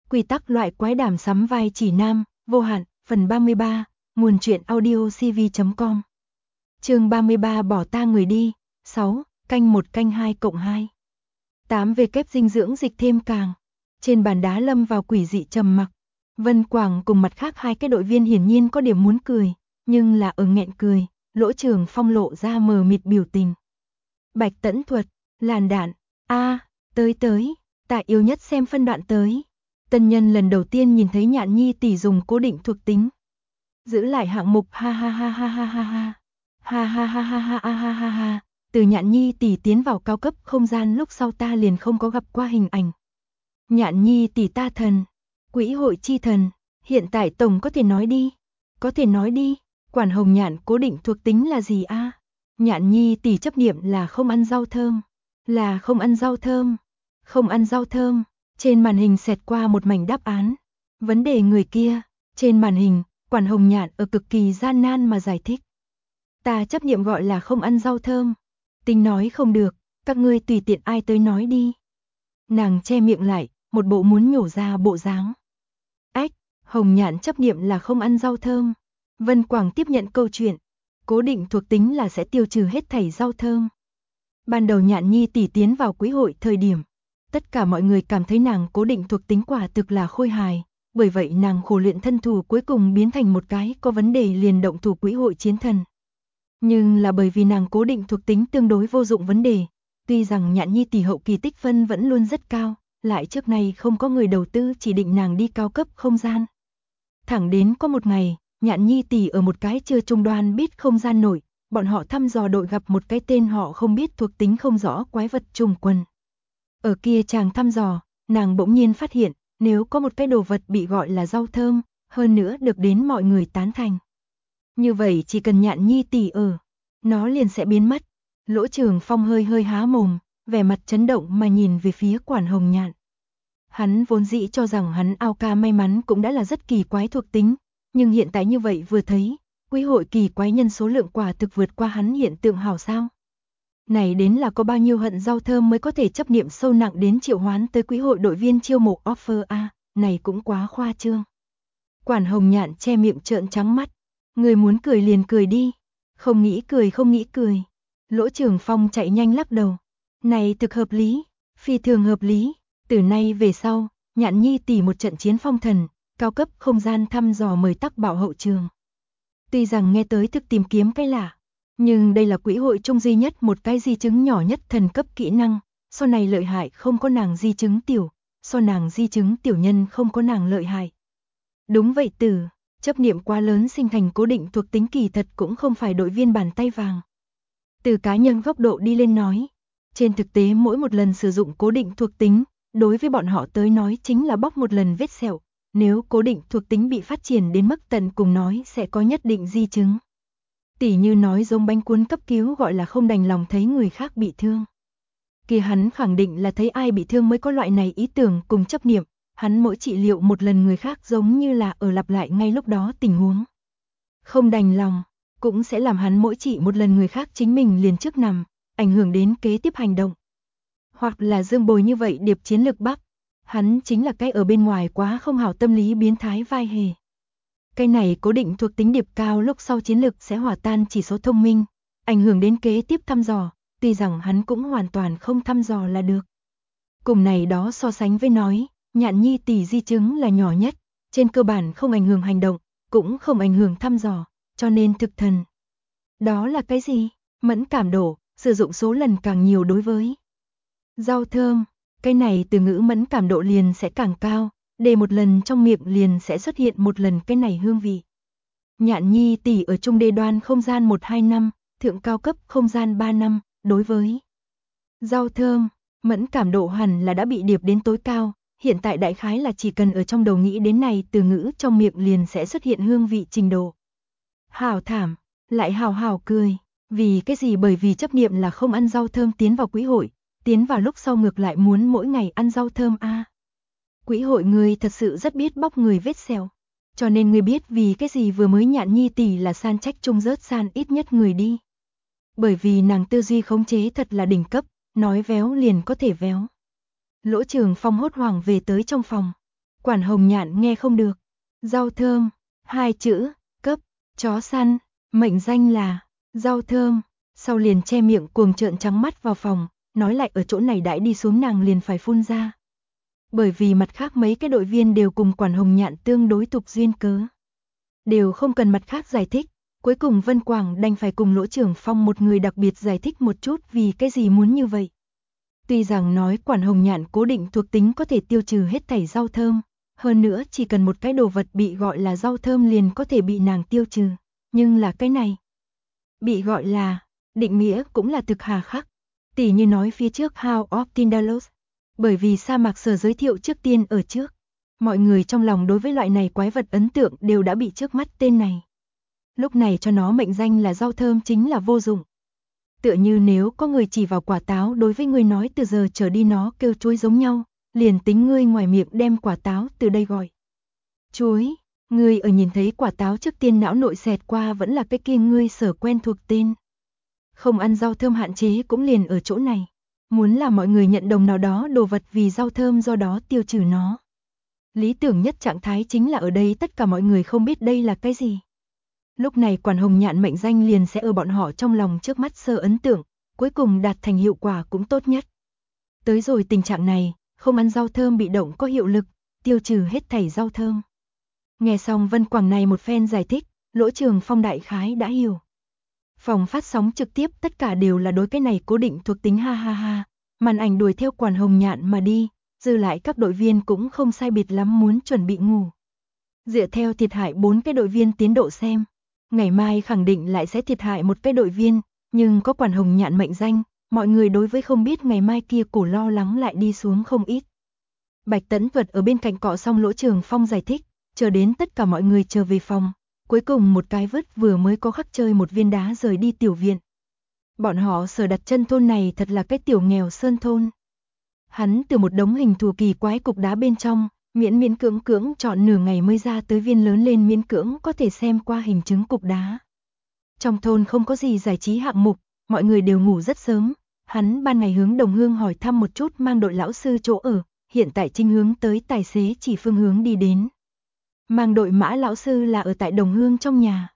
Quy tắc loại quái đàm sắm vai chỉ nam, vô hạn, phần 33, nguồn truyện audio cv.com. Chương 33 bỏ ta người đi, 6, canh 1 canh 2+2. 8 về kép dinh dưỡng dịch thêm càng. Trên bàn đá lâm vào quỷ dị trầm mặc. Vân Quảng cùng mặt khác hai cái đội viên hiển nhiên có điểm muốn cười, nhưng là ở nghẹn cười, Lỗ Trường Phong lộ ra mờ mịt biểu tình. Bạch Tẫn Thuật, làn đạn, tới, ta yêu nhất xem phân đoạn tới. Tân nhân lần đầu tiên nhìn thấy Nhạn Nhi tỷ dùng cố định thuộc tính. Giữ lại hạng mục ha ha ha ha ha ha ha. Ha ha ha ha ha ha ha ha ha. Từ Nhạn Nhi tỷ tiến vào cao cấp không gian lúc sau ta liền không có gặp qua hình ảnh. Nhạn Nhi tỷ ta thần, quỹ hội chi thần, hiện tại tổng có thể nói đi. Có thể nói đi, Quản Hồng Nhạn cố định thuộc tính là gì a? Nhạn Nhi tỷ chấp niệm là không ăn rau thơm. Là không ăn rau thơm. Không ăn rau thơm. Trên màn hình xẹt qua một mảnh đáp án. Vấn đề người kia, trên màn hình, Quản Hồng Nhạn ở cực kỳ gian nan mà giải thích. Ta chấp niệm gọi là không ăn rau thơm. Tinh nói không được, các ngươi tùy tiện ai tới nói đi. Nàng che miệng lại, một bộ muốn nhổ ra bộ dáng. Ách, Hồng Nhạn chấp niệm là không ăn rau thơm. Vân Quảng tiếp nhận câu chuyện. Cố định thuộc tính là sẽ tiêu trừ hết thảy rau thơm. Ban đầu Nhạn Nhi tỷ tiến vào quý hội thời điểm, tất cả mọi người cảm thấy nàng cố định thuộc tính quả thực là khôi hài, bởi vậy nàng khổ luyện thân thủ cuối cùng biến thành một cái có vấn đề liền động thủ quý hội chiến thần. Nhưng là bởi vì nàng cố định thuộc tính tương đối vô dụng vấn đề, tuy rằng Nhạn Nhi tỷ hậu kỳ tích phân vẫn luôn rất cao, lại trước nay không có người đầu tư chỉ định nàng đi cao cấp không gian. Thẳng đến có một ngày, Nhạn Nhi tỷ ở một cái chưa trung đoan biết không gian nổi, bọn họ thăm dò đội gặp một cái tên họ không biết thuộc tính không rõ quái vật trùng quần. Ở kia chàng thăm dò, nàng bỗng nhiên phát hiện, nếu có một cái đồ vật bị gọi là rau thơm, hơn nữa được đến mọi người tán thành. Như vậy chỉ cần Nhạn Nhi tỷ ở, nó liền sẽ biến mất. Lỗ Trường Phong hơi há mồm, vẻ mặt chấn động mà nhìn về phía Quản Hồng Nhạn. Hắn vốn dĩ cho rằng hắn ao ca may mắn cũng đã là rất kỳ quái thuộc tính, nhưng hiện tại như vậy vừa thấy, quý hội kỳ quái nhân số lượng quả thực vượt qua hắn hiện tượng hảo sao. Này đến là có bao nhiêu hận rau thơm mới có thể chấp niệm sâu nặng đến triệu hoán tới quý hội đội viên chiêu mộ offer a, này cũng quá khoa trương. Quản Hồng Nhạn che miệng trợn trắng mắt, người muốn cười liền cười đi, không nghĩ cười. Lỗ Trường Phong chạy nhanh lắc đầu, này thực hợp lý, phi thường hợp lý, từ nay về sau, Nhạn Nhi tỷ một trận chiến phong thần, cao cấp không gian thăm dò mời tắc bảo hậu trường. Tuy rằng nghe tới thực tìm kiếm cái lạ, nhưng đây là quỹ hội chung duy nhất một cái di chứng nhỏ nhất thần cấp kỹ năng, sau này lợi hại không có nàng di chứng tiểu, sau nàng di chứng tiểu nhân không có nàng lợi hại. Đúng vậy chấp niệm quá lớn sinh thành cố định thuộc tính kỳ thật cũng không phải đội viên bàn tay vàng. Từ cá nhân góc độ đi lên nói, trên thực tế mỗi một lần sử dụng cố định thuộc tính, đối với bọn họ tới nói chính là bóc một lần vết sẹo, nếu cố định thuộc tính bị phát triển đến mức tận cùng nói sẽ có nhất định di chứng. Tỉ như nói giống bánh cuốn cấp cứu gọi là không đành lòng thấy người khác bị thương. Kia hắn khẳng định là thấy ai bị thương mới có loại này ý tưởng cùng chấp niệm, hắn mỗi trị liệu một lần người khác giống như là ở lặp lại ngay lúc đó tình huống. Không đành lòng, cũng sẽ làm hắn mỗi trị một lần người khác chính mình liền trước nằm, ảnh hưởng đến kế tiếp hành động. Hoặc là Dương Bồi như vậy điệp chiến lực bắc, hắn chính là cái ở bên ngoài quá không hảo tâm lý biến thái vai hề. Cái này cố định thuộc tính điệp cao lúc sau chiến lực sẽ hòa tan chỉ số thông minh, ảnh hưởng đến kế tiếp thăm dò, tuy rằng hắn cũng hoàn toàn không thăm dò là được. Cùng này đó so sánh với nói, Nhạn Nhi tỷ di chứng là nhỏ nhất, trên cơ bản không ảnh hưởng hành động, cũng không ảnh hưởng thăm dò, cho nên thực thần. Đó là cái gì? Mẫn cảm độ, sử dụng số lần càng nhiều đối với rau thơm, cái này từ ngữ mẫn cảm độ liền sẽ càng cao, để một lần trong miệng liền sẽ xuất hiện một lần cái này hương vị. Nhạn Nhi tỷ ở trung đê đoan không gian 1-2 năm, thượng cao cấp không gian 3 năm, đối với rau thơm, mẫn cảm độ hẳn là đã bị điệp đến tối cao, hiện tại đại khái là chỉ cần ở trong đầu nghĩ đến này từ ngữ trong miệng liền sẽ xuất hiện hương vị trình độ. Hảo thảm, lại hào cười, vì cái gì? Bởi vì chấp niệm là không ăn rau thơm tiến vào quỹ hội, tiến vào lúc sau ngược lại muốn mỗi ngày ăn rau thơm a. Quỹ hội người thật sự rất biết bóc người vết sẹo, cho nên người biết vì cái gì vừa mới Nhạn Nhi tỷ là san trách chung rớt san ít nhất người đi. Bởi vì nàng tư duy khống chế thật là đỉnh cấp, nói véo liền có thể véo. Lỗ Trường Phong hốt hoảng về tới trong phòng. Quản Hồng Nhạn nghe không được. Rau thơm, 2 chữ, cấp, chó săn, mệnh danh là rau thơm, sau liền che miệng cuồng trợn trắng mắt vào phòng, nói lại ở chỗ này đãi đi xuống nàng liền phải phun ra. Bởi vì mặt khác mấy cái đội viên đều cùng Quản Hồng Nhạn tương đối tục duyên cớ. Đều không cần mặt khác giải thích, cuối cùng Vân Quảng đành phải cùng Lỗ Trưởng Phong một người đặc biệt giải thích một chút vì cái gì muốn như vậy. Tuy rằng nói Quản Hồng Nhạn cố định thuộc tính có thể tiêu trừ hết thảy rau thơm, hơn nữa chỉ cần một cái đồ vật bị gọi là rau thơm liền có thể bị nàng tiêu trừ, nhưng là cái này bị gọi là định nghĩa cũng là thực hà khắc. Tỉ như nói phía trước House of Tindalos, bởi vì sa mạc sở giới thiệu trước tiên ở trước, mọi người trong lòng đối với loại này quái vật ấn tượng đều đã bị trước mắt tên này. Lúc này cho nó mệnh danh là rau thơm chính là vô dụng. Tựa như nếu có người chỉ vào quả táo đối với người nói từ giờ trở đi nó kêu chuối giống nhau, liền tính ngươi ngoài miệng đem quả táo từ đây gọi chuối, ngươi ở nhìn thấy quả táo trước tiên não nội xẹt qua vẫn là cái kia ngươi sở quen thuộc tên. Không ăn rau thơm hạn chế cũng liền ở chỗ này. Muốn là mọi người nhận đồng nào đó đồ vật vì rau thơm do đó tiêu trừ nó. Lý tưởng nhất trạng thái chính là ở đây tất cả mọi người không biết đây là cái gì. Lúc này Quản Hồng Nhạn mệnh danh liền sẽ ở bọn họ trong lòng trước mắt sơ ấn tượng, cuối cùng đạt thành hiệu quả cũng tốt nhất. Tới rồi tình trạng này, không ăn rau thơm bị động có hiệu lực, tiêu trừ hết thảy rau thơm. Nghe xong Vân Quảng này một phen giải thích, Lỗ Trường Phong đại khái đã hiểu. Phòng phát sóng trực tiếp tất cả đều là đối cái này cố định thuộc tính ha ha ha, màn ảnh đuổi theo Quản Hồng Nhạn mà đi, dư lại các đội viên cũng không sai biệt lắm muốn chuẩn bị ngủ. Dựa theo thiệt hại 4 cái đội viên tiến độ xem, ngày mai khẳng định lại sẽ thiệt hại một cái đội viên, nhưng có Quản Hồng Nhạn mệnh danh, mọi người đối với không biết ngày mai kia cổ lo lắng lại đi xuống không ít. Bạch Tấn Vật ở bên cạnh cọ xong Lỗ Trường Phong giải thích, chờ đến tất cả mọi người trở về phòng. Cuối cùng một cái vứt vừa mới có khắc chơi một viên đá rời đi tiểu viện. Bọn họ sở đặt chân thôn này thật là cái tiểu nghèo sơn thôn. Hắn từ một đống hình thù kỳ quái cục đá bên trong, miễn cưỡng chọn nửa ngày mới ra tới viên lớn lên miễn cưỡng có thể xem qua hình chứng cục đá. Trong thôn không có gì giải trí hạng mục, mọi người đều ngủ rất sớm. Hắn ban ngày hướng Đồng Hương hỏi thăm một chút mang đội lão sư chỗ ở, hiện tại chính hướng tới tài xế chỉ phương hướng đi đến. Mang đội Mã lão sư là ở tại Đồng Hương trong nhà.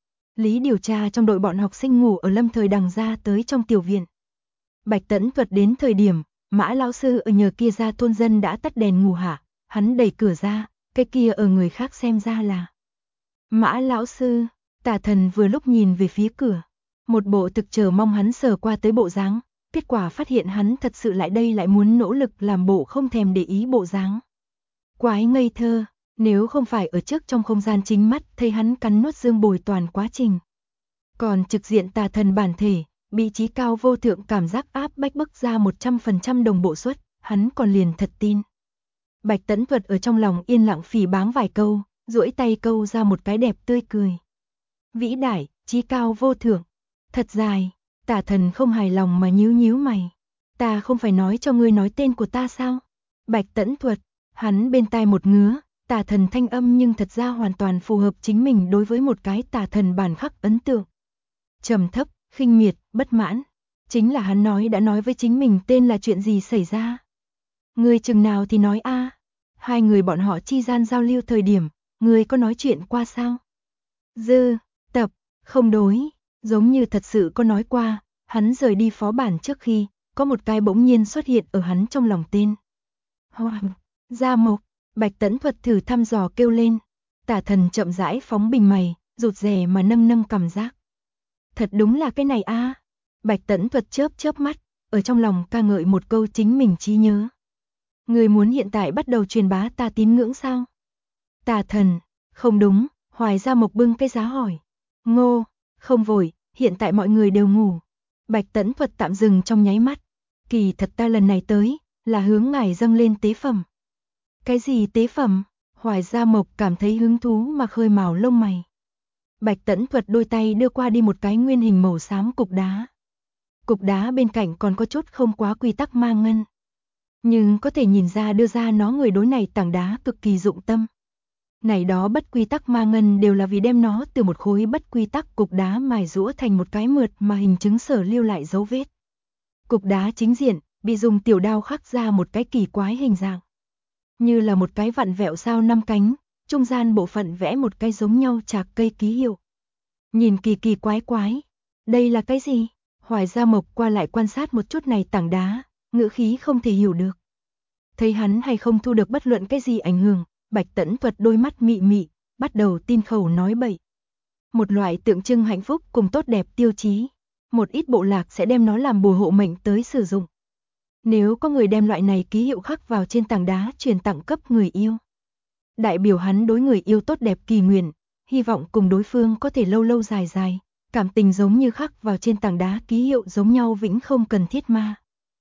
Lý điều tra trong đội bọn học sinh ngủ ở Lâm Thời Đằng ra tới trong tiểu viện. Bạch Tấn Vật đến thời điểm, Mã lão sư ở nhờ kia ra thôn dân đã tắt đèn ngủ hạ, hắn đẩy cửa ra, cái kia ở người khác xem ra là Mã lão sư. Tả Thần vừa lúc nhìn về phía cửa, một bộ thực chờ mong hắn sờ qua tới bộ dáng, kết quả phát hiện hắn thật sự lại đây lại muốn nỗ lực làm bộ không thèm để ý bộ dáng. Quái ngây thơ. Nếu không phải ở trước trong không gian chính mắt thấy hắn cắn nuốt Dương Bồi toàn quá trình. Còn trực diện Tà Thần bản thể, bị trí cao vô thượng cảm giác áp bách bức ra 100% đồng bộ suất, hắn còn liền thật tin. Bạch Tấn Thuật ở trong lòng yên lặng phỉ báng vài câu, duỗi tay câu ra một cái đẹp tươi cười. Vĩ đại, trí cao vô thượng, thật dài. Tà Thần không hài lòng mà nhíu mày. Ta không phải nói cho ngươi nói tên của ta sao? Bạch Tấn Thuật, hắn bên tai một ngứa. Tà Thần thanh âm nhưng thật ra hoàn toàn phù hợp chính mình đối với một cái Tà Thần bản khắc ấn tượng. Trầm thấp, khinh miệt, bất mãn. Chính là hắn nói đã nói với chính mình tên là chuyện gì xảy ra. Người chừng nào thì nói a. Hai người bọn họ chi gian giao lưu thời điểm, người có nói chuyện qua sao? Dư, tập, không đối, giống như thật sự có nói qua, hắn rời đi phó bản trước khi, có một cái bỗng nhiên xuất hiện ở hắn trong lòng tên. Hoàng, Gia Mộc. Bạch Tấn Thuật thử thăm dò kêu lên. Tả Thần chậm rãi phóng bình mày, rụt rè mà nâng cảm giác. Thật đúng là cái này a. Bạch Tấn Thuật chớp mắt, ở trong lòng ca ngợi một câu chính mình trí nhớ. Người muốn hiện tại bắt đầu truyền bá ta tín ngưỡng sao? Tả Thần, không đúng, Hoài Gia Mộc bưng cái giá hỏi. Ngô, không vội, hiện tại mọi người đều ngủ. Bạch Tấn Thuật tạm dừng trong nháy mắt. Kỳ thật ta lần này tới, là hướng ngài dâng lên tế phẩm. Cái gì tế phẩm? Hoài Gia Mộc cảm thấy hứng thú mà khơi mào lông mày. Bạch Tấn Thuật đôi tay đưa qua đi một cái nguyên hình màu xám cục đá. Cục đá bên cạnh còn có chút không quá quy tắc ma ngân. Nhưng có thể nhìn ra đưa ra nó người đối này tảng đá cực kỳ dụng tâm. Này đó bất quy tắc ma ngân đều là vì đem nó từ một khối bất quy tắc cục đá mài rũa thành một cái mượt mà hình chứng sở lưu lại dấu vết. Cục đá chính diện, bị dùng tiểu đao khắc ra một cái kỳ quái hình dạng. như là một cái vặn vẹo sao 5 cánh, trung gian bộ phận vẽ một cái giống nhau chạc cây ký hiệu. Nhìn kỳ kỳ quái quái, đây là cái gì? Hoài Gia Mộc qua lại quan sát một chút này tảng đá, ngữ khí không thể hiểu được. Thấy hắn hay không thu được bất luận cái gì ảnh hưởng, Bạch Tẫn Thuật đôi mắt mị mị, bắt đầu tin khẩu nói bậy. Một loại tượng trưng hạnh phúc cùng tốt đẹp tiêu chí, một ít bộ lạc sẽ đem nó làm bùa hộ mệnh tới sử dụng. Nếu có người đem loại này ký hiệu khắc vào trên tảng đá truyền tặng cấp người yêu, đại biểu hắn đối người yêu tốt đẹp kỳ nguyện, hy vọng cùng đối phương có thể lâu lâu dài dài, cảm tình giống như khắc vào trên tảng đá ký hiệu giống nhau vĩnh không cần thiết ma.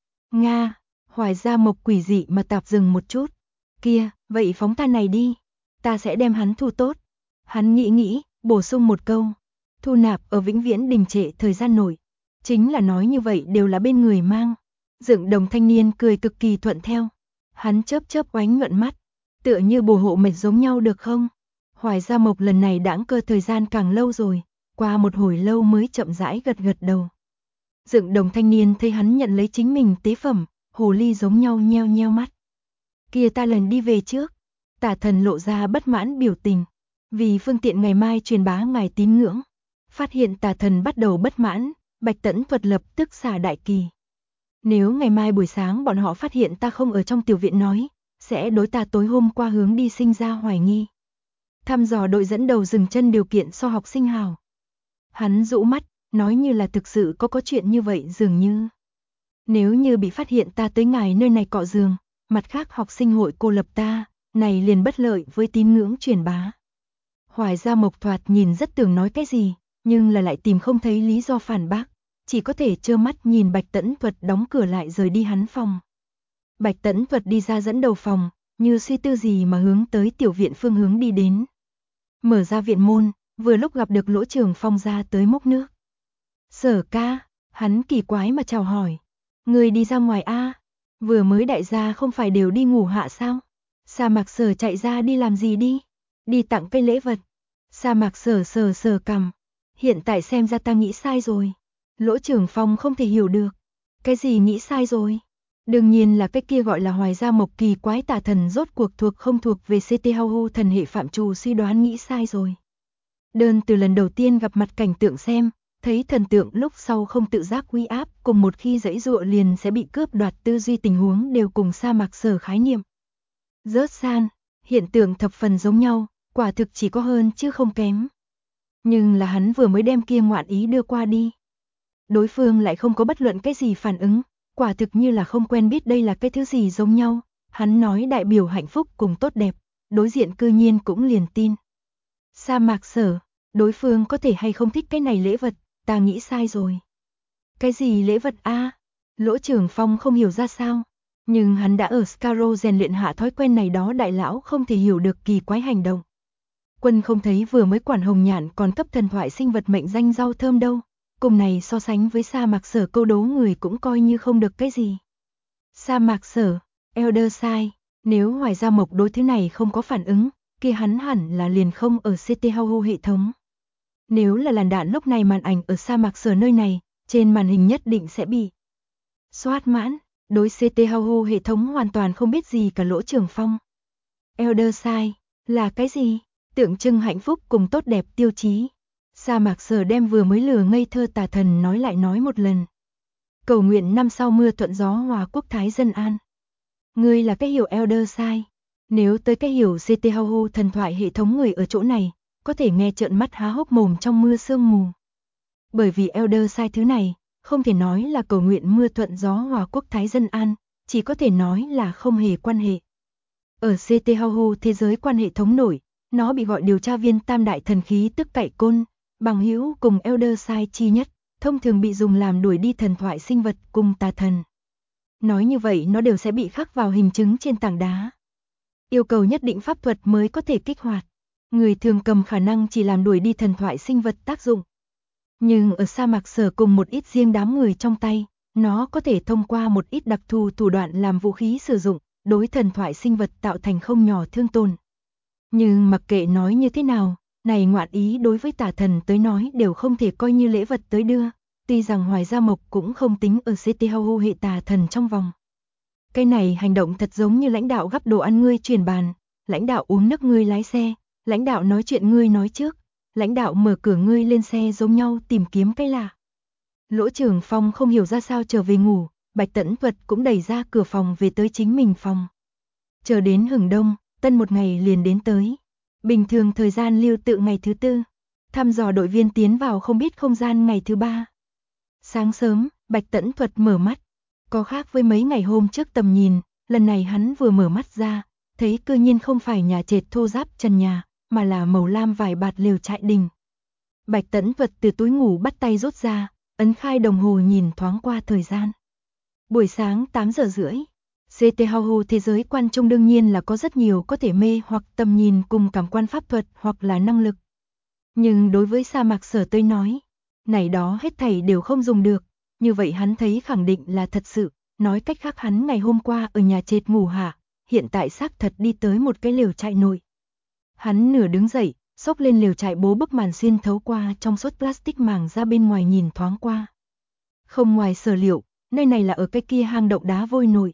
Nga, Hoài Gia Mộc quỷ dị mà tạp dừng một chút. Kia, vậy phóng ta này đi, ta sẽ đem hắn thu tốt. Hắn nghĩ, bổ sung một câu, thu nạp ở vĩnh viễn đình trệ thời gian nổi. Chính là nói như vậy đều là bên người mang. Dựng Đồng thanh niên cười cực kỳ thuận theo. Hắn chớp oánh nhuận mắt, tựa như bùa hộ mệnh giống nhau được không? Hoài Gia Mộc lần này đãng cơ thời gian càng lâu rồi, qua một hồi lâu mới chậm rãi gật đầu. Dựng Đồng thanh niên thấy hắn nhận lấy chính mình tế phẩm, hồ ly giống nhau nheo nheo mắt. Kia ta lần đi về trước. Tả thần lộ ra bất mãn biểu tình, vì phương tiện ngày mai truyền bá ngài tín ngưỡng. Phát hiện tả thần bắt đầu bất mãn, Bạch Tẫn Thuật lập tức xả đại kỳ. Nếu ngày mai buổi sáng bọn họ phát hiện ta không ở trong tiểu viện nói, sẽ đối ta tối hôm qua hướng đi sinh ra hoài nghi. Thăm dò đội dẫn đầu dừng chân điều kiện so học sinh hào. Hắn rũ mắt, nói như là thực sự có chuyện như vậy dường như. Nếu như bị phát hiện ta tới ngài nơi này cọ giường, mặt khác học sinh hội cô lập ta, này liền bất lợi với tín ngưỡng truyền bá. Hoài Gia Mộc thoạt nhìn rất tưởng nói cái gì, nhưng là lại tìm không thấy lý do phản bác, chỉ có thể trơ mắt nhìn Bạch Tẫn Thuật đóng cửa lại rời đi hắn phòng. Bạch Tẫn Thuật đi ra dẫn đầu phòng, như suy tư gì mà hướng tới tiểu viện phương hướng đi đến. Mở ra viện môn, vừa lúc gặp được Lỗ Trường Phong ra tới múc nước. Sở ca, hắn kỳ quái mà chào hỏi. Người đi ra ngoài a? Vừa mới đại gia không phải đều đi ngủ hạ sao? Sa Mạc Sở chạy ra đi làm gì đi? Đi tặng cây lễ vật. Sa Mạc Sở sờ cằm. Hiện tại xem ra ta nghĩ sai rồi. Lỗ Trường Phong không thể hiểu được. Cái gì nghĩ sai rồi? Đương nhiên là cái kia gọi là Hoài Gia Mộc kỳ quái tà thần rốt cuộc thuộc không thuộc về CT Hau thần hệ phạm trù suy đoán nghĩ sai rồi. Đơn từ lần đầu tiên gặp mặt cảnh tượng xem, thấy thần tượng lúc sau không tự giác uy áp, cùng một khi giãy giụa liền sẽ bị cướp đoạt tư duy tình huống đều cùng Sa Mạc Sở khái niệm. Rớt san, hiện tượng thập phần giống nhau, quả thực chỉ có hơn chứ không kém. Nhưng là hắn vừa mới đem kia ngoạn ý đưa qua đi. Đối phương lại không có bất luận cái gì phản ứng, quả thực như là không quen biết đây là cái thứ gì giống nhau. Hắn nói đại biểu hạnh phúc cùng tốt đẹp, đối diện cư nhiên cũng liền tin. Sa Mạc Sở, đối phương có thể hay không thích cái này lễ vật, ta nghĩ sai rồi. Cái gì lễ vật a? Lỗ Trường Phong không hiểu ra sao, nhưng hắn đã ở Scarrow rèn luyện hạ thói quen này đó đại lão không thể hiểu được kỳ quái hành động. Quân không thấy vừa mới quản hồng nhạn còn cấp thần thoại sinh vật mệnh danh rau thơm đâu, cùng này so sánh với Sa Mạc Sở câu đố người cũng coi như không được cái gì. Sa Mạc Sở, Elder Sai, nếu Hoài Gia Mộc đối thứ này không có phản ứng, kia hắn hẳn là liền không ở CT Hau hệ thống. Nếu là làn đạn lúc này màn ảnh ở Sa Mạc Sở nơi này, trên màn hình nhất định sẽ bị xoát mãn, đối CT Hau hệ thống hoàn toàn không biết gì cả Lỗ Trường Phong. Elder Sai, là cái gì? Tượng trưng hạnh phúc cùng tốt đẹp tiêu chí. Sa Mạc Sở đem vừa mới lừa ngây thơ tà thần nói lại nói một lần. Cầu nguyện năm sau mưa thuận gió hòa quốc thái dân an. Ngươi là cái hiểu Elder Sai. Nếu tới cái hiểu CT Hau thần thoại hệ thống người ở chỗ này, có thể nghe trợn mắt há hốc mồm trong mưa sương mù. Bởi vì Elder Sai thứ này, không thể nói là cầu nguyện mưa thuận gió hòa quốc thái dân an, chỉ có thể nói là không hề quan hệ. Ở CT Hau thế giới quan hệ thống nổi, nó bị gọi điều tra viên tam đại thần khí tức cậy côn, bằng hữu cùng Elder Sai chi nhất, thông thường bị dùng làm đuổi đi thần thoại sinh vật cùng tà thần. Nói như vậy nó đều sẽ bị khắc vào hình chứng trên tảng đá. Yêu cầu nhất định pháp thuật mới có thể kích hoạt. Người thường cầm khả năng chỉ làm đuổi đi thần thoại sinh vật tác dụng. Nhưng ở Sa Mạc Sở cùng một ít riêng đám người trong tay, nó có thể thông qua một ít đặc thù thủ đoạn làm vũ khí sử dụng, đối thần thoại sinh vật tạo thành không nhỏ thương tổn. Nhưng mặc kệ nói như thế nào, này ngoạn ý đối với tà thần tới nói đều không thể coi như lễ vật tới đưa, tuy rằng Hoài Gia Mộc cũng không tính ở CT Hau hệ tà thần trong vòng. Cái này hành động thật giống như lãnh đạo gắp đồ ăn ngươi chuyển bàn, lãnh đạo uống nước ngươi lái xe, lãnh đạo nói chuyện ngươi nói trước, lãnh đạo mở cửa ngươi lên xe giống nhau tìm kiếm cái lạ. Lỗ Trường Phong không hiểu ra sao trở về ngủ, Bạch Tẫn Thuật cũng đẩy ra cửa phòng về tới chính mình phòng. Chờ đến hừng đông, tân một ngày liền đến tới. Bình thường thời gian lưu tự ngày thứ tư, thăm dò đội viên tiến vào không biết không gian ngày thứ ba. Sáng sớm, Bạch Tẫn Thuật mở mắt, có khác với mấy ngày hôm trước tầm nhìn, lần này hắn vừa mở mắt ra, thấy cư nhiên không phải nhà trệt thô ráp trần nhà, mà là màu lam vải bạt lều trại đình. Bạch Tẫn Thuật từ túi ngủ bắt tay rút ra, ấn khai đồng hồ nhìn thoáng qua thời gian. Buổi sáng 8 giờ rưỡi. CT Hao thế giới quan trung đương nhiên là có rất nhiều có thể mê hoặc tầm nhìn cùng cảm quan pháp thuật hoặc là năng lực. Nhưng đối với sa mạc Sở tới nói, này đó hết thảy đều không dùng được, như vậy hắn thấy khẳng định là thật sự, nói cách khác hắn ngày hôm qua ở nhà trệt ngủ hạ, hiện tại xác thật đi tới một cái lều trại nội. Hắn nửa đứng dậy, xốc lên lều trại bố bức màn xuyên thấu qua trong suốt plastic màng ra bên ngoài nhìn thoáng qua. Không ngoài sở liệu, nơi này là ở cái kia hang động đá vôi nội.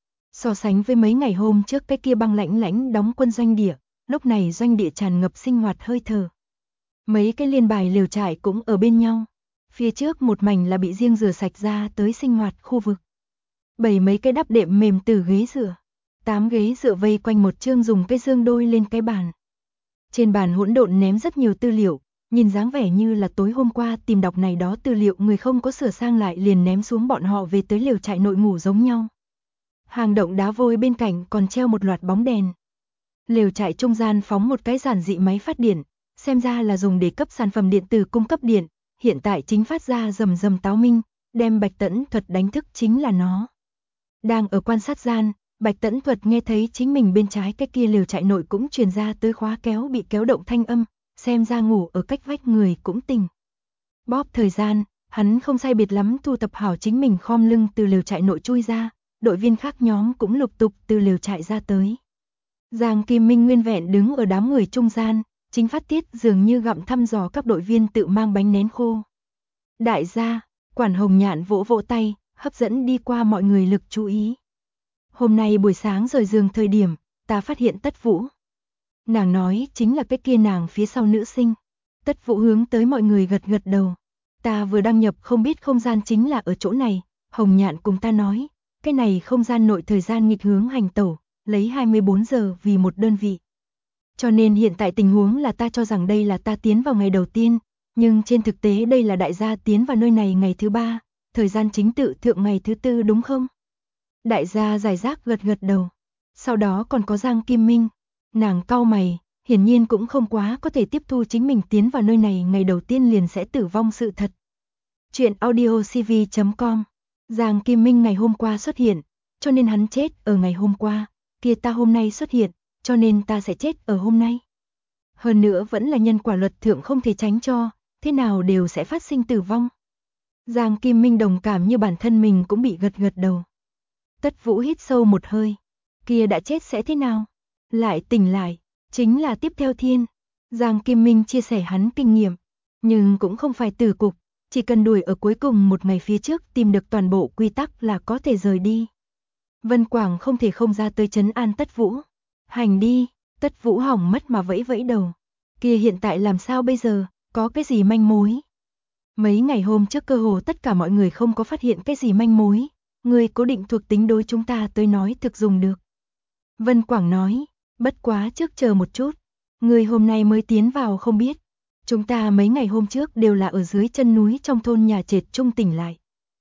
So sánh với mấy ngày hôm trước cái kia băng lãnh lãnh đóng quân doanh địa, lúc này doanh địa tràn ngập sinh hoạt hơi thở. Mấy cái liên bài lều trại cũng ở bên nhau. Phía trước một mảnh là bị riêng rửa sạch ra tới sinh hoạt khu vực. Bày mấy cái đắp đệm mềm từ ghế dựa. 8 ghế dựa vây quanh một chương dùng cái dương đôi lên cái bàn. Trên bàn hỗn độn ném rất nhiều tư liệu, nhìn dáng vẻ như là tối hôm qua tìm đọc này đó tư liệu người không có sửa sang lại liền ném xuống bọn họ về tới lều trại nội ngủ giống nhau. Hang động đá vôi bên cạnh còn treo một loạt bóng đèn. Lều trại trung gian phóng một cái giản dị máy phát điện, xem ra là dùng để cấp sản phẩm điện tử cung cấp điện, hiện tại chính phát ra rầm rầm táo minh, đem Bạch Tẫn Thuật đánh thức chính là nó. Đang ở quan sát gian, Bạch Tẫn Thuật nghe thấy chính mình bên trái cái kia lều trại nội cũng truyền ra tới khóa kéo bị kéo động thanh âm, xem ra ngủ ở cách vách người cũng tỉnh. Bóp thời gian, hắn không sai biệt lắm thu tập hảo chính mình khom lưng từ lều trại nội chui ra, đội viên khác nhóm cũng lục tục từ lều trại ra tới. Giang Kim Minh nguyên vẹn đứng ở đám người trung gian, chính phát tiết dường như gặm thăm dò các đội viên tự mang bánh nén khô. Đại gia, Quản Hồng Nhạn vỗ vỗ tay, hấp dẫn đi qua mọi người lực chú ý. Hôm nay buổi sáng rời giường thời điểm, ta phát hiện Tất Vũ. Nàng nói chính là cái kia nàng phía sau nữ sinh. Tất Vũ hướng tới mọi người gật gật đầu. Ta vừa đăng nhập không biết không gian chính là ở chỗ này, Hồng Nhạn cùng ta nói, cái này không gian nội thời gian nghịch hướng hành tẩu, lấy 24 giờ vì một đơn vị. Cho nên hiện tại tình huống là ta cho rằng đây là ta tiến vào ngày đầu tiên, nhưng trên thực tế đây là đại gia tiến vào nơi này ngày thứ 3, thời gian chính tự thượng ngày thứ 4 đúng không? Đại gia giải rác gật gật đầu. Sau đó còn có Giang Kim Minh, nàng cau mày, hiển nhiên cũng không quá có thể tiếp thu chính mình tiến vào nơi này ngày đầu tiên liền sẽ tử vong sự thật. Chuyện audiocv.com. Giang Kim Minh ngày hôm qua xuất hiện, cho nên hắn chết ở ngày hôm qua, kia ta hôm nay xuất hiện, cho nên ta sẽ chết ở hôm nay. Hơn nữa vẫn là nhân quả luật thượng không thể tránh cho, thế nào đều sẽ phát sinh tử vong. Giang Kim Minh đồng cảm như bản thân mình cũng bị gật gật đầu. Tất Vũ hít sâu một hơi, kia đã chết sẽ thế nào? Lại tỉnh lại, chính là tiếp theo thiên. Giang Kim Minh chia sẻ hắn kinh nghiệm, nhưng cũng không phải tử cục, chỉ cần đuổi ở cuối cùng một ngày phía trước tìm được toàn bộ quy tắc là có thể rời đi. Vân Quảng không thể không ra tới trấn an Tất Vũ. Hành đi, Tất Vũ hỏng mất mà vẫy vẫy đầu. Kia hiện tại làm sao bây giờ, có cái gì manh mối? Mấy ngày hôm trước cơ hồ tất cả mọi người không có phát hiện cái gì manh mối, người cố định thuộc tính đối chúng ta tới nói thực dùng được. Vân Quảng nói, bất quá trước chờ một chút, người hôm nay mới tiến vào không biết. Chúng ta mấy ngày hôm trước đều là ở dưới chân núi trong thôn nhà trệt trung tỉnh lại.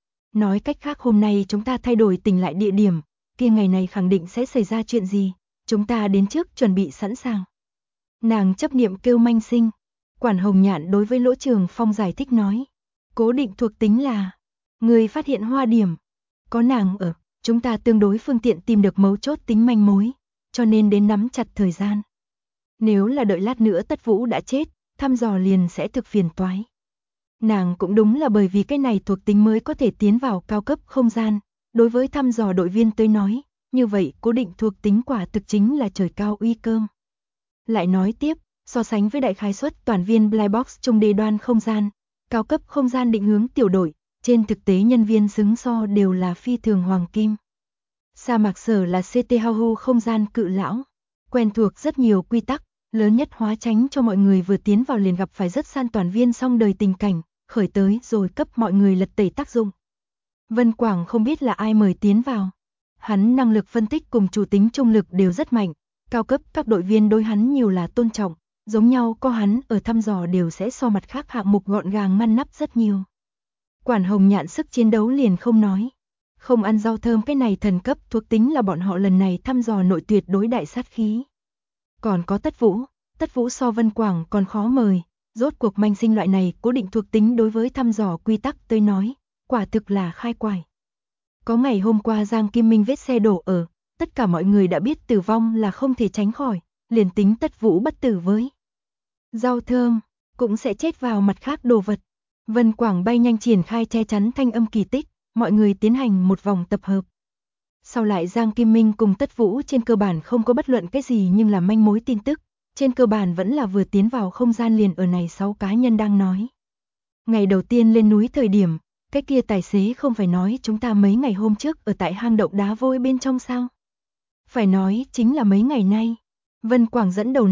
Nói cách khác hôm nay chúng ta thay đổi tỉnh lại địa điểm, kia ngày này khẳng định sẽ xảy ra chuyện gì, chúng ta đến trước chuẩn bị sẵn sàng. Nàng chấp niệm kêu manh sinh, Quản Hồng Nhạn đối với Lỗ Trường Phong giải thích nói, cố định thuộc tính là, người phát hiện hoa điểm, có nàng ở, chúng ta tương đối phương tiện tìm được mấu chốt tính manh mối, cho nên đến nắm chặt thời gian. Nếu là đợi lát nữa Tất Vũ đã chết, thăm dò liền sẽ thực phiền toái. Nàng cũng đúng là bởi vì cái này thuộc tính mới có thể tiến vào cao cấp không gian, đối với thăm dò đội viên tới nói, như vậy cố định thuộc tính quả thực chính là trời cao uy cơm. Lại nói tiếp, so sánh với đại khái suất toàn viên Black Box trong đề đoan không gian, cao cấp không gian định hướng tiểu đội, trên thực tế nhân viên xứng so đều là phi thường hoàng kim. Sa mạc sở là CTHU không gian cự lão, quen thuộc rất nhiều quy tắc, lớn nhất hóa tránh cho mọi người vừa tiến vào liền gặp phải rất san toàn viên song đời tình cảnh, khởi tới rồi cấp mọi người lật tẩy tác dụng. Vân Quảng không biết là ai mời tiến vào. Hắn năng lực phân tích cùng chủ tính trung lực đều rất mạnh, cao cấp các đội viên đối hắn nhiều là tôn trọng, giống nhau có hắn ở thăm dò đều sẽ so mặt khác hạng mục gọn gàng ngăn nắp rất nhiều. Quản Hồng Nhạn sức chiến đấu liền không nói. Không ăn rau thơm cái này thần cấp thuộc tính là bọn họ lần này thăm dò nội tuyệt đối đại sát khí. Còn có Tất Vũ so Vân Quảng còn khó mời, rốt cuộc manh sinh loại này cố định thuộc tính đối với thăm dò quy tắc tới nói, quả thực là khai quải. Có ngày hôm qua Giang Kim Minh vết xe đổ ở, tất cả mọi người đã biết tử vong là không thể tránh khỏi, liền tính Tất Vũ bất tử với rau thơm, cũng sẽ chết vào mặt khác đồ vật. Vân Quảng bay nhanh triển khai che chắn thanh âm kỳ tích, mọi người tiến hành một vòng tập hợp. Sau lại Giang Kim Minh cùng Tất Vũ trên cơ bản không có bất luận cái gì nhưng là manh mối tin tức, trên cơ bản vẫn là vừa tiến vào không gian liền ở này 6 cá nhân đang nói. Ngày đầu tiên lên núi thời điểm, cái kia tài xế không phải nói chúng ta mấy ngày hôm trước ở tại hang động đá vôi bên trong sao? Phải nói chính là mấy ngày nay. Vân Quảng dẫn đầu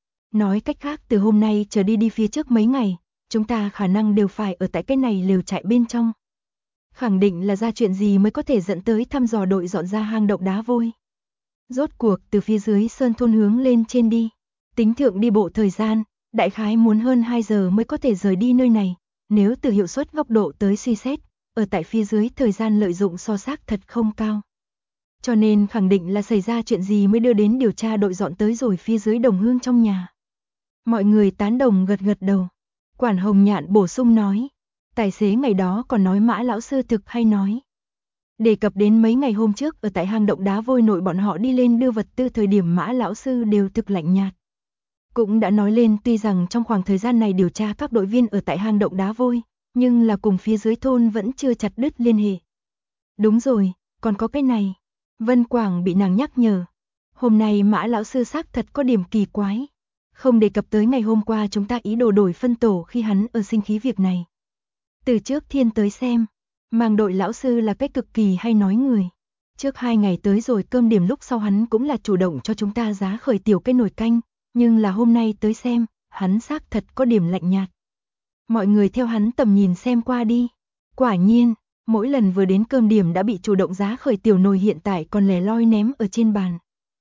nói cách khác từ hôm nay trở đi phía trước mấy ngày, chúng ta khả năng đều phải ở tại cái này lều trại bên trong. Khẳng định là ra chuyện gì mới có thể dẫn tới thăm dò đội dọn ra hang động đá vôi. Rốt cuộc từ phía dưới sơn thôn hướng lên trên đi, tính thượng đi bộ thời gian, đại khái muốn hơn 2 giờ mới có thể rời đi nơi này. Nếu từ hiệu suất góc độ tới suy xét, ở tại phía dưới thời gian lợi dụng so xác thật không cao. Cho nên khẳng định là xảy ra chuyện gì mới đưa đến điều tra đội dọn tới rồi phía dưới Đồng Hương trong nhà. Mọi người tán đồng gật gật đầu. Quản Hồng Nhạn bổ sung nói, tài xế ngày đó còn nói Mã lão sư thực hay nói. Đề cập đến mấy ngày hôm trước ở tại hang động đá vôi nội bọn họ đi lên đưa vật tư thời điểm Mã lão sư đều thực lạnh nhạt. Cũng đã nói lên tuy rằng trong khoảng thời gian này điều tra các đội viên ở tại hang động đá vôi, nhưng là cùng phía dưới thôn vẫn chưa chặt đứt liên hệ. Đúng rồi, còn có cái này. Vân Quảng bị nàng nhắc nhở. Hôm nay Mã lão sư xác thật có điểm kỳ quái. Không đề cập tới ngày hôm qua chúng ta ý đồ đổi phân tổ khi hắn ở sinh khí việc này. Từ trước thiên tới xem, mang đội lão sư là cái cực kỳ hay nói người. Trước 2 ngày tới rồi cơm điểm lúc sau hắn cũng là chủ động cho chúng ta giá khởi tiểu cái nồi canh. Nhưng là hôm nay tới xem, hắn xác thật có điểm lạnh nhạt. Mọi người theo hắn tầm nhìn xem qua đi. Quả nhiên, mỗi lần vừa đến cơm điểm đã bị chủ động giá khởi tiểu nồi hiện tại còn lẻ loi ném ở trên bàn.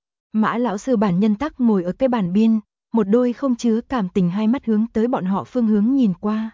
Mã lão sư bản nhân tắc ngồi ở cái bàn biên, một đôi không chứa cảm tình hai mắt hướng tới bọn họ phương hướng nhìn qua.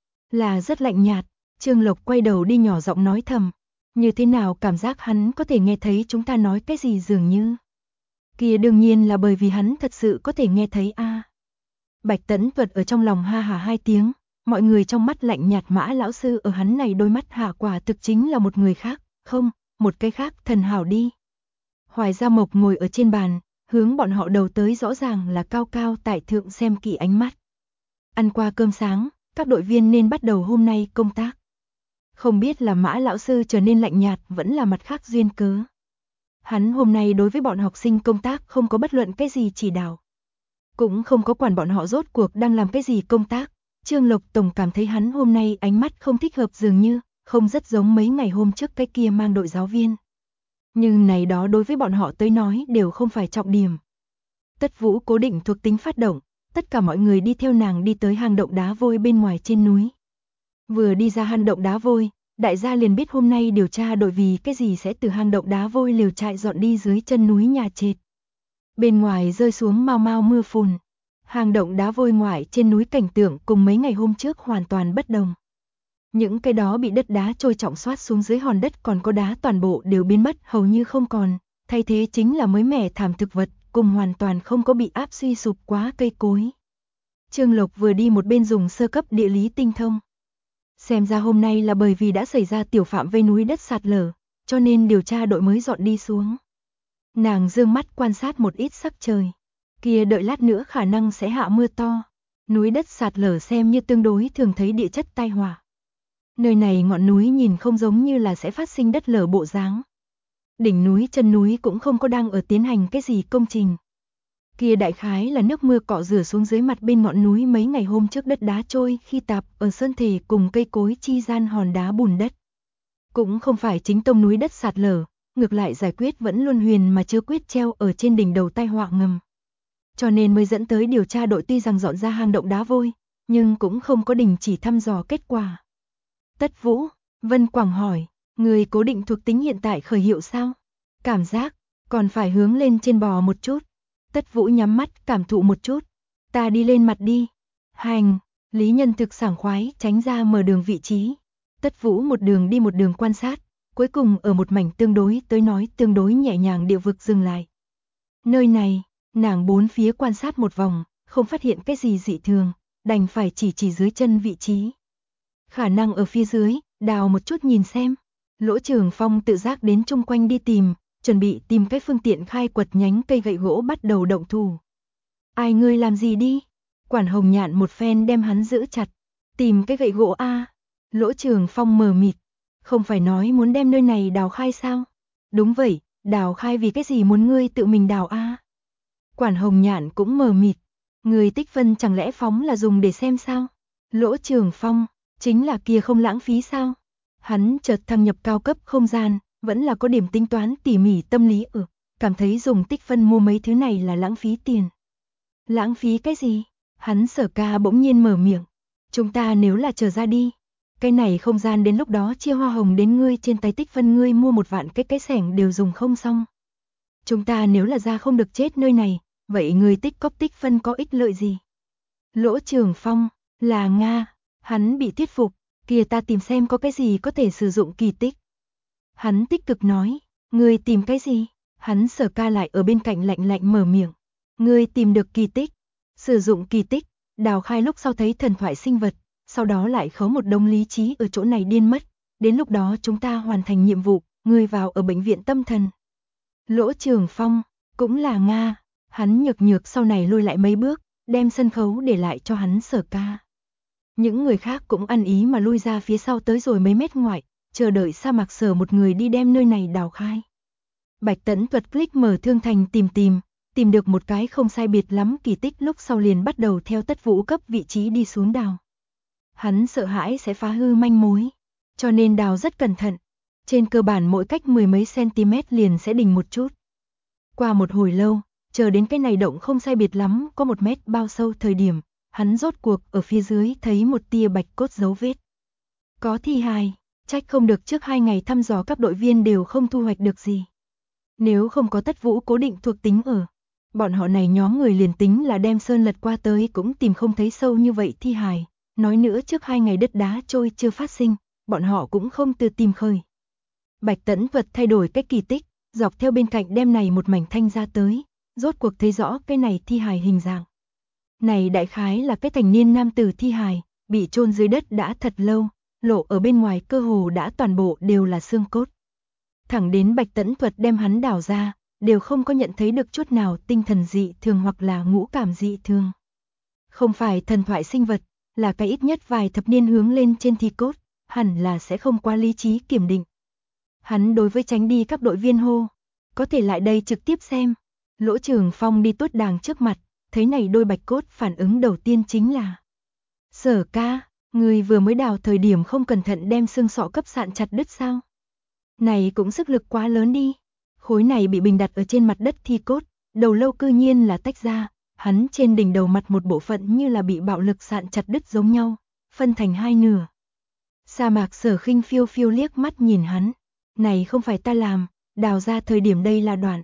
Là rất lạnh nhạt, Trương Lộc quay đầu đi nhỏ giọng nói thầm. Như thế nào cảm giác hắn có thể nghe thấy chúng ta nói cái gì dường như. Kia đương nhiên là bởi vì hắn thật sự có thể nghe thấy a. Bạch Tẫn Tuật ở trong lòng ha hà 2 tiếng, mọi người trong mắt lạnh nhạt Mã lão sư ở hắn này đôi mắt hạ quả thực chính là một người khác, không, một cái khác thần hảo đi. Hoài Gia Mộc ngồi ở trên bàn, hướng bọn họ đầu tới rõ ràng là cao cao tại thượng xem kỹ ánh mắt. Ăn qua cơm sáng, các đội viên nên bắt đầu hôm nay công tác. Không biết là Mã lão sư trở nên lạnh nhạt vẫn là mặt khác duyên cớ. Hắn hôm nay đối với bọn học sinh công tác không có bất luận cái gì chỉ đạo. Cũng không có quản bọn họ rốt cuộc đang làm cái gì công tác. Trương Lộc Tổng cảm thấy hắn hôm nay ánh mắt không thích hợp dường như, không rất giống mấy ngày hôm trước cái kia mang đội giáo viên. Nhưng này đó đối với bọn họ tới nói đều không phải trọng điểm. Tất Vũ cố định thuộc tính phát động, tất cả mọi người đi theo nàng đi tới hang động đá vôi bên ngoài trên núi. Vừa đi ra hang động đá vôi, đại gia liền biết hôm nay điều tra đội vì cái gì sẽ từ hang động đá vôi liều trại dọn đi dưới chân núi nhà trệt. Bên ngoài rơi xuống mau mau mưa phùn. Hang động đá vôi ngoại trên núi cảnh tượng cùng mấy ngày hôm trước hoàn toàn bất đồng. Những cái đó bị đất đá trôi trọng xoát xuống dưới hòn đất còn có đá toàn bộ đều biến mất hầu như không còn, thay thế chính là mới mẻ thảm thực vật, cùng hoàn toàn không có bị áp suy sụp quá cây cối. Trương Lộc vừa đi một bên dùng sơ cấp địa lý tinh thông. Xem ra hôm nay là bởi vì đã xảy ra tiểu phạm vây núi đất sạt lở, cho nên điều tra đội mới dọn đi xuống. Nàng dương mắt quan sát một ít sắc trời. Kia đợi lát nữa khả năng sẽ hạ mưa to. Núi đất sạt lở xem như tương đối thường thấy địa chất tai họa. Nơi này ngọn núi nhìn không giống như là sẽ phát sinh đất lở bộ dáng. Đỉnh núi chân núi cũng không có đang ở tiến hành cái gì công trình. Kia đại khái là nước mưa cọ rửa xuống dưới mặt bên ngọn núi mấy ngày hôm trước đất đá trôi khi tạp ở sơn thể cùng cây cối chi gian hòn đá bùn đất. Cũng không phải chính tông núi đất sạt lở, ngược lại giải quyết vẫn luôn huyền mà chưa quyết treo ở trên đỉnh đầu tai họa ngầm. Cho nên mới dẫn tới điều tra đội tuy rằng dọn ra hang động đá vôi, nhưng cũng không có đình chỉ thăm dò kết quả. Tất Vũ, Vân Quảng hỏi, người cố định thuộc tính hiện tại khởi hiệu sao? Cảm giác, còn phải hướng lên trên bò một chút. Tất Vũ nhắm mắt cảm thụ một chút. Ta đi lên mặt đi. Hành, Lý Nhân Thực sảng khoái tránh ra mở đường vị trí. Tất Vũ một đường đi một đường quan sát, cuối cùng ở một mảnh tương đối nhẹ nhàng địa vực dừng lại. Nơi này, nàng bốn phía quan sát một vòng, không phát hiện cái gì dị thường, đành phải chỉ dưới chân vị trí. Khả năng ở phía dưới, đào một chút nhìn xem. Lỗ Trường Phong tự giác đến chung quanh đi tìm, chuẩn bị tìm cái phương tiện khai quật nhánh cây gậy gỗ bắt đầu động thủ. Ai ngươi làm gì đi? Quản Hồng Nhạn một phen đem hắn giữ chặt. Tìm cái gậy gỗ a? Lỗ Trường Phong mờ mịt. Không phải nói muốn đem nơi này đào khai sao? Đúng vậy, đào khai vì cái gì muốn ngươi tự mình đào a? Quản Hồng Nhạn cũng mờ mịt. Người tích phân chẳng lẽ phóng là dùng để xem sao? Lỗ Trường Phong, chính là kia không lãng phí sao? Hắn chợt thăng nhập cao cấp không gian, vẫn là có điểm tính toán tỉ mỉ tâm lý cảm thấy dùng tích phân mua mấy thứ này là lãng phí tiền. Lãng phí cái gì? Hắn Sở Ca bỗng nhiên mở miệng. Chúng ta nếu là trở ra đi, cái này không gian đến lúc đó chia hoa hồng đến ngươi trên tay tích phân ngươi mua 1 vạn cái xẻng đều dùng không xong. Chúng ta nếu là ra không được chết nơi này, vậy người tích cóp tích phân có ích lợi gì? Lỗ Trường Phong, là Nga, hắn bị thuyết phục, kìa ta tìm xem có cái gì có thể sử dụng kỳ tích. Hắn tích cực nói, ngươi tìm cái gì? Hắn Sở Ca lại ở bên cạnh lạnh lạnh mở miệng. Ngươi tìm được kỳ tích, sử dụng kỳ tích, đào khai lúc sau thấy thần thoại sinh vật, sau đó lại khấu một đống lý trí ở chỗ này điên mất, đến lúc đó chúng ta hoàn thành nhiệm vụ, ngươi vào ở bệnh viện tâm thần. Lỗ Trường Phong, cũng là Nga, hắn nhược sau này lùi lại mấy bước, đem sân khấu để lại cho hắn Sở Ca. Những người khác cũng ăn ý mà lui ra phía sau tới rồi mấy mét ngoại, chờ đợi Sa Mạc Sở một người đi đem nơi này đào khai. Bạch Tẫn Tuật click mở thương thành tìm được một cái không sai biệt lắm kỳ tích lúc sau liền bắt đầu theo Tất Vũ cấp vị trí đi xuống đào. Hắn sợ hãi sẽ phá hư manh mối, cho nên đào rất cẩn thận. Trên cơ bản mỗi cách 10 mấy cm liền sẽ đình một chút. Qua một hồi lâu, chờ đến cái này động không sai biệt lắm có 1 mét bao sâu thời điểm, hắn rốt cuộc ở phía dưới thấy một tia bạch cốt dấu vết. Có thi hài, trách không được trước 2 ngày thăm dò các đội viên đều không thu hoạch được gì. Nếu không có Tất Vũ cố định thuộc tính ở, bọn họ này nhóm người liền tính là đem sơn lật qua tới cũng tìm không thấy sâu như vậy thi hài. Nói nữa trước 2 ngày đất đá trôi chưa phát sinh, bọn họ cũng không từ tìm khơi. Bạch Tẫn Vật thay đổi cách kỳ tích, dọc theo bên cạnh đem này một mảnh thanh ra tới, rốt cuộc thấy rõ cái này thi hài hình dạng. Này đại khái là cái thành niên nam tử thi hài, bị chôn dưới đất đã thật lâu, lộ ở bên ngoài cơ hồ đã toàn bộ đều là xương cốt. Thẳng đến Bạch Tẫn Thuật đem hắn đào ra, đều không có nhận thấy được chút nào tinh thần dị thường hoặc là ngũ cảm dị thường. Không phải thần thoại sinh vật, là cái ít nhất vài thập niên hướng lên trên thi cốt, hẳn là sẽ không qua lý trí kiểm định. Hắn đối với tránh đi các đội viên hô, có thể lại đây trực tiếp xem. Lỗ Trường Phong đi tuốt đàng trước mặt, thấy này đôi bạch cốt phản ứng đầu tiên chính là: Sở Ca, người vừa mới đào thời điểm không cẩn thận đem xương sọ cấp sạn chặt đứt sao? Này cũng sức lực quá lớn đi. Khối này bị bình đặt ở trên mặt đất thi cốt, đầu lâu cư nhiên là tách ra, hắn trên đỉnh đầu mặt một bộ phận như là bị bạo lực sạn chặt đứt giống nhau, phân thành 2 nửa. Sa Mạc Sở khinh phiêu phiêu liếc mắt nhìn hắn, này không phải ta làm, đào ra thời điểm đây là đoạn.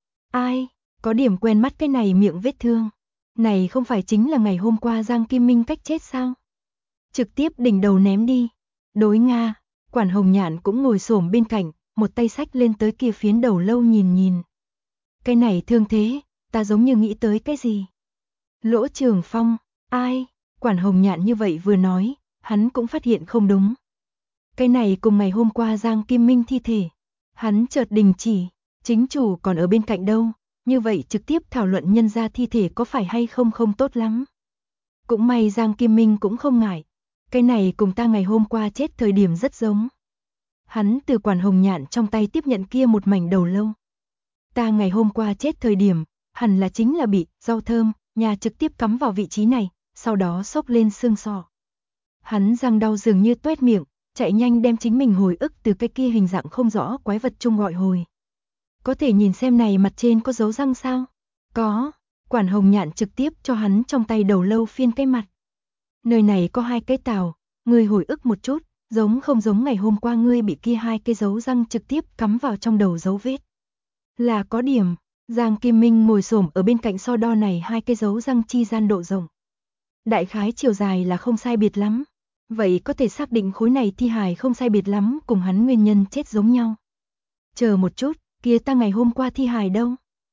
Ai, có điểm quen mắt cái này miệng vết thương, này không phải chính là ngày hôm qua Giang Kim Minh cách chết sao? Trực tiếp đỉnh đầu ném đi. Đối Nga, Quản Hồng Nhạn cũng ngồi xổm bên cạnh, một tay xách lên tới kia phiến đầu lâu nhìn. Cái này thương thế, ta giống như nghĩ tới cái gì? Lỗ Trường Phong, ai? Quản Hồng Nhạn như vậy vừa nói, hắn cũng phát hiện không đúng. Cái này cùng ngày hôm qua Giang Kim Minh thi thể. Hắn chợt đình chỉ, chính chủ còn ở bên cạnh đâu, như vậy trực tiếp thảo luận nhân ra thi thể có phải hay không không tốt lắm. Cũng may Giang Kim Minh cũng không ngại, cái này cùng ta ngày hôm qua chết thời điểm rất giống. Hắn từ Quản Hồng Nhạn trong tay tiếp nhận kia một mảnh đầu lâu. Ta ngày hôm qua chết thời điểm, hẳn là chính là bị rau thơm, nhà trực tiếp cắm vào vị trí này, sau đó xốc lên xương sọ. Hắn răng đau dường như tuét miệng, chạy nhanh đem chính mình hồi ức từ cái kia hình dạng không rõ quái vật chung gọi hồi, Có thể nhìn xem này mặt trên có dấu răng sao? Có. Quản Hồng Nhạn trực tiếp cho hắn trong tay đầu lâu phiên cái mặt. Nơi này có 2 cái tào, ngươi hồi ức một chút, giống không giống ngày hôm qua ngươi bị kia 2 cái dấu răng trực tiếp cắm vào trong đầu dấu vết. Là có điểm. Giang Kim Minh ngồi xổm ở bên cạnh so đo này 2 cái dấu răng chi gian độ rộng. Đại khái chiều dài là không sai biệt lắm. Vậy có thể xác định khối này thi hài không sai biệt lắm cùng hắn nguyên nhân chết giống nhau. Chờ một chút, kia ta ngày hôm qua thi hài đâu?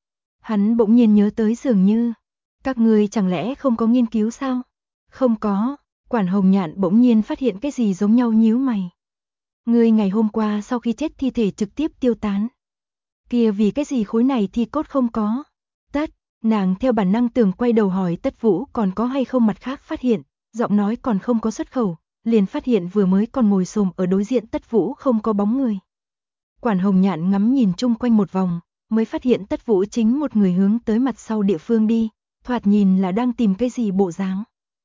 Hắn bỗng nhiên nhớ tới dường như, các ngươi chẳng lẽ không có nghiên cứu sao? Không có. Quản Hồng Nhạn bỗng nhiên phát hiện cái gì giống nhau nhíu mày. Ngươi ngày hôm qua sau khi chết thi thể trực tiếp tiêu tán. Kia vì cái gì khối này thi cốt không có? Tất, nàng theo bản năng tưởng quay đầu hỏi Tất Vũ còn có hay không mặt khác phát hiện, giọng nói còn không có xuất khẩu, liền phát hiện vừa mới còn ngồi xổm ở đối diện Tất Vũ không có bóng người. Quản Hồng Nhạn ngắm nhìn chung quanh một vòng, mới phát hiện Tất Vũ chính một người hướng tới mặt sau địa phương đi, thoạt nhìn là đang tìm cái gì bộ dáng.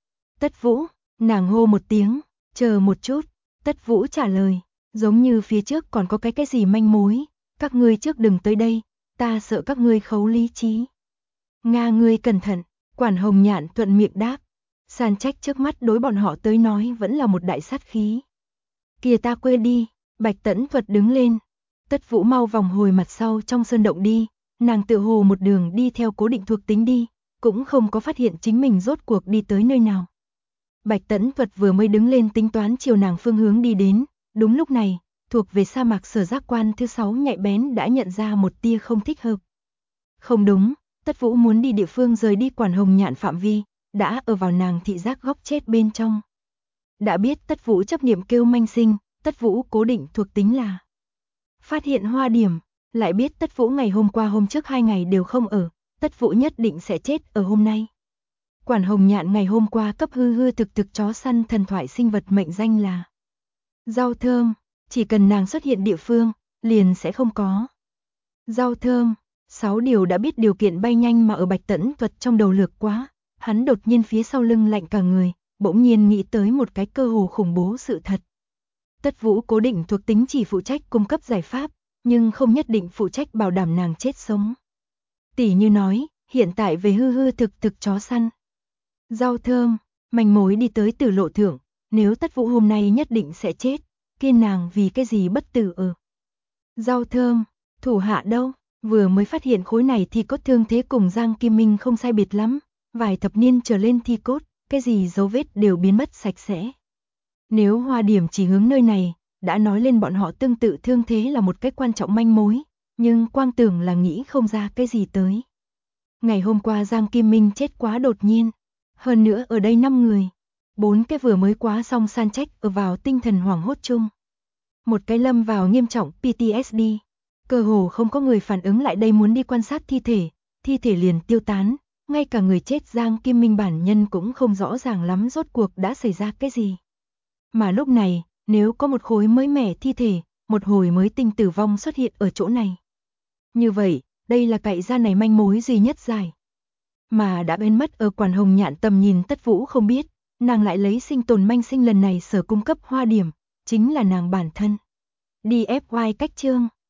Tất Vũ, nàng hô một tiếng, chờ một chút, Tất Vũ trả lời, giống như phía trước còn có cái gì manh mối, các ngươi trước đừng tới đây, ta sợ các ngươi khấu lý trí. Nga ngươi cẩn thận, Quản Hồng Nhạn thuận miệng đáp, san trách trước mắt đối bọn họ tới nói vẫn là một đại sát khí. Kìa ta quên đi, Bạch Tẫn Thuật đứng lên, Tất Vũ mau vòng hồi mặt sau trong sơn động đi, nàng tự hồ một đường đi theo cố định thuộc tính đi, cũng không có phát hiện chính mình rốt cuộc đi tới nơi nào. Bạch Tẫn Thuật vừa mới đứng lên tính toán chiều nàng phương hướng đi đến, đúng lúc này, thuộc về sa mạc sở giác quan thứ 6 nhạy bén đã nhận ra một tia không thích hợp. Không đúng, Tất Vũ muốn đi địa phương rời đi Quản Hồng Nhạn phạm vi, đã ở vào nàng thị giác góc chết bên trong. Đã biết Tất Vũ chấp niệm kêu manh sinh, Tất Vũ cố định thuộc tính là phát hiện hoa điểm, lại biết Tất Vũ ngày hôm qua hôm trước 2 ngày đều không ở, Tất Vũ nhất định sẽ chết ở hôm nay. Quản Hồng Nhạn ngày hôm qua cấp hư thực chó săn thần thoại sinh vật mệnh danh là rau thơm, chỉ cần nàng xuất hiện địa phương, liền sẽ không có. Rau thơm, 6 điều đã biết điều kiện bay nhanh mà ở Bạch Tẫn Thuật trong đầu lược quá, hắn đột nhiên phía sau lưng lạnh cả người, bỗng nhiên nghĩ tới một cái cơ hồ khủng bố sự thật. Tất Vũ cố định thuộc tính chỉ phụ trách cung cấp giải pháp, nhưng không nhất định phụ trách bảo đảm nàng chết sống. Tỷ như nói, hiện tại về hư thực chó săn. Rau thơm, manh mối đi tới Tử Lộ thượng, nếu Tất Vũ hôm nay nhất định sẽ chết, kia nàng vì cái gì bất tử ở. Rau thơm, thủ hạ đâu, vừa mới phát hiện khối này thì cốt thương thế cùng Giang Kim Minh không sai biệt lắm, vài thập niên trở lên thi cốt, cái gì dấu vết đều biến mất sạch sẽ. Nếu hoa điểm chỉ hướng nơi này, đã nói lên bọn họ tương tự thương thế là một cái quan trọng manh mối, nhưng quang tưởng là nghĩ không ra cái gì tới. Ngày hôm qua Giang Kim Minh chết quá đột nhiên, hơn nữa ở đây 5 người, 4 cái vừa mới quá xong san trách ở vào tinh thần hoảng hốt chung. Một cái lâm vào nghiêm trọng PTSD, cơ hồ không có người phản ứng lại đây muốn đi quan sát thi thể liền tiêu tán, ngay cả người chết Giang Kim Minh bản nhân cũng không rõ ràng lắm rốt cuộc đã xảy ra cái gì. Mà lúc này, nếu có một khối mới mẻ thi thể, một hồi mới tinh tử vong xuất hiện ở chỗ này. Như vậy, đây là cậy ra này manh mối duy nhất giải. Mà đã biến mất ở Quản Hồng Nhạn tầm nhìn Tất Vũ không biết, nàng lại lấy sinh tồn manh sinh lần này sở cung cấp hoa điểm, chính là nàng bản thân. DFY cách chương